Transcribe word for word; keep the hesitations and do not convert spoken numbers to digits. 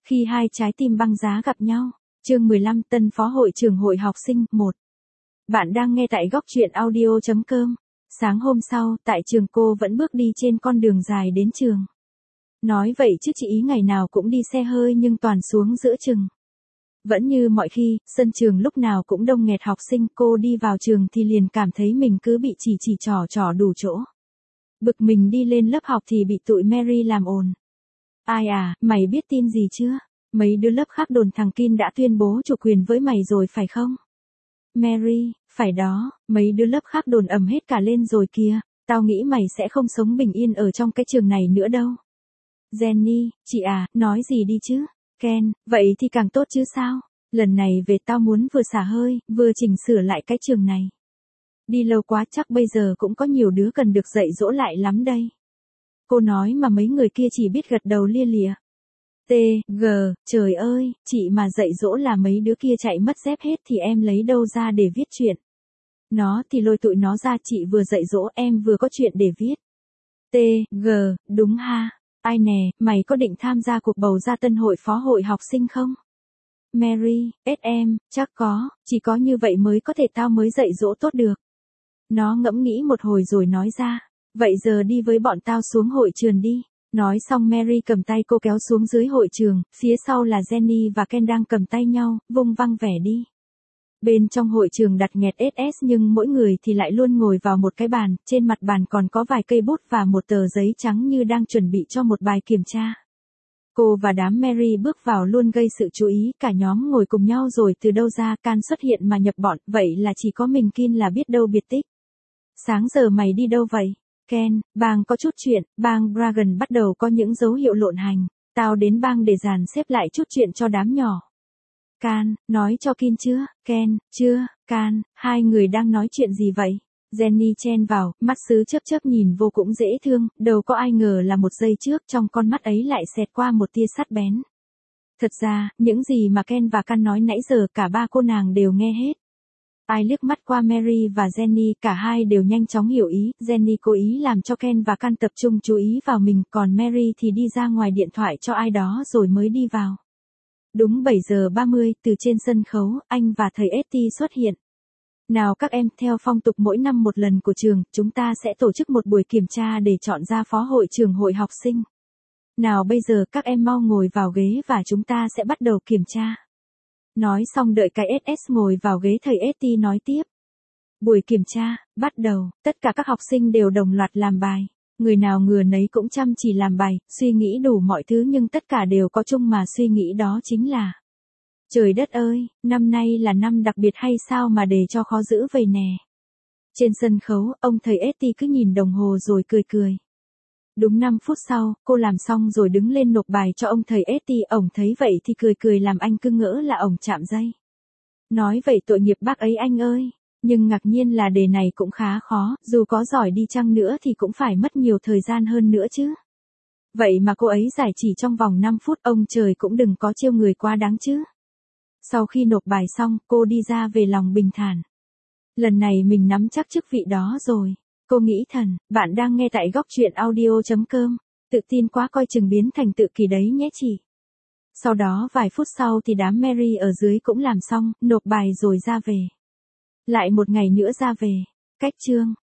Khi hai trái tim băng giá gặp nhau. Chương mười lăm Tân phó hội trưởng hội học sinh một. Bạn đang nghe tại góc truyện audio chấm com. Sáng hôm sau, tại trường cô vẫn bước đi trên con đường dài đến trường. Nói vậy chứ chị ý ngày nào cũng đi xe hơi nhưng toàn xuống giữa chừng. Vẫn như mọi khi, sân trường lúc nào cũng đông nghẹt học sinh, cô đi vào trường thì liền cảm thấy mình cứ bị chỉ chỉ trỏ trỏ đủ chỗ. Bực mình đi lên lớp học thì bị tụi Mary làm ồn. Ai à, mày biết tin gì chưa? Mấy đứa lớp khác đồn thằng Kin đã tuyên bố chủ quyền với mày rồi phải không? Mary, phải đó, mấy đứa lớp khác đồn ầm hết cả lên rồi kìa, tao nghĩ mày sẽ không sống bình yên ở trong cái trường này nữa đâu. Jenny, chị à, nói gì đi chứ? Ken, vậy thì càng tốt chứ sao? Lần này về tao muốn vừa xả hơi, vừa chỉnh sửa lại cái trường này. Đi lâu quá chắc bây giờ cũng có nhiều đứa cần được dạy dỗ lại lắm đây. Cô nói mà mấy người kia chỉ biết gật đầu lia lịa. T, G, trời ơi, chị mà dạy dỗ là mấy đứa kia chạy mất dép hết thì em lấy đâu ra để viết chuyện. Nó thì lôi tụi nó ra, chị vừa dạy dỗ em vừa có chuyện để viết. T, G, đúng ha. Ai nè, mày có định tham gia cuộc bầu ra tân hội phó hội học sinh không? Mary, ét em, chắc có, chỉ có như vậy mới có thể tao mới dạy dỗ tốt được. Nó ngẫm nghĩ một hồi rồi nói ra, vậy giờ đi với bọn tao xuống hội trường đi. Nói xong Mary cầm tay cô kéo xuống dưới hội trường, phía sau là Jenny và Ken đang cầm tay nhau, vung văng vẻ đi. Bên trong hội trường đặt nghẹt ét ét nhưng mỗi người thì lại luôn ngồi vào một cái bàn, trên mặt bàn còn có vài cây bút và một tờ giấy trắng như đang chuẩn bị cho một bài kiểm tra. Cô và đám Mary bước vào luôn gây sự chú ý, cả nhóm ngồi cùng nhau rồi từ đâu ra Can xuất hiện mà nhập bọn, vậy là chỉ có mình Kin là biết đâu biệt tích. Sáng giờ mày đi đâu vậy? Ken, bang có chút chuyện, bang Dragon bắt đầu có những dấu hiệu lộn hành, tao đến bang để dàn xếp lại chút chuyện cho đám nhỏ. Can, nói cho Kin chưa? Ken, chưa. Can, hai người đang nói chuyện gì vậy? Jenny chen vào, mắt sứ chớp chớp nhìn vô cũng dễ thương, đâu có ai ngờ là một giây trước trong con mắt ấy lại xẹt qua một tia sắt bén. Thật ra, những gì mà Ken và Can nói nãy giờ cả ba cô nàng đều nghe hết. Ai liếc mắt qua Mary và Jenny, cả hai đều nhanh chóng hiểu ý, Jenny cố ý làm cho Ken và Can tập trung chú ý vào mình, còn Mary thì đi ra ngoài điện thoại cho ai đó rồi mới đi vào. Đúng bảy giờ ba mươi, từ trên sân khấu, anh và thầy Etty xuất hiện. Nào các em, theo phong tục mỗi năm một lần của trường, chúng ta sẽ tổ chức một buổi kiểm tra để chọn ra phó hội trưởng hội học sinh. Nào bây giờ các em mau ngồi vào ghế và chúng ta sẽ bắt đầu kiểm tra. Nói xong đợi cái ét ét ngồi vào ghế, thầy Etty nói tiếp. Buổi kiểm tra, bắt đầu, tất cả các học sinh đều đồng loạt làm bài. Người nào ngừa nấy cũng chăm chỉ làm bài, suy nghĩ đủ mọi thứ nhưng tất cả đều có chung mà suy nghĩ đó chính là. Trời đất ơi, năm nay là năm đặc biệt hay sao mà để cho khó giữ vậy nè. Trên sân khấu, ông thầy Etty cứ nhìn đồng hồ rồi cười cười. Đúng năm phút sau, cô làm xong rồi đứng lên nộp bài cho ông thầy Etty, ổng thấy vậy thì cười cười làm anh cứ ngỡ là ổng chạm dây. Nói vậy tội nghiệp bác ấy anh ơi, nhưng ngạc nhiên là đề này cũng khá khó, dù có giỏi đi chăng nữa thì cũng phải mất nhiều thời gian hơn nữa chứ. Vậy mà cô ấy giải chỉ trong vòng năm phút, ông trời cũng đừng có trêu người quá đáng chứ. Sau khi nộp bài xong, cô đi ra về lòng bình thản. Lần này mình nắm chắc chức vị đó rồi. Cô nghĩ thầm, bạn đang nghe tại góc truyện audio chấm com. Tự tin quá coi chừng biến thành tự kỷ đấy nhé chị. Sau đó vài phút sau thì đám Mary ở dưới cũng làm xong, nộp bài rồi ra về. Lại một ngày nữa ra về. Cách chương.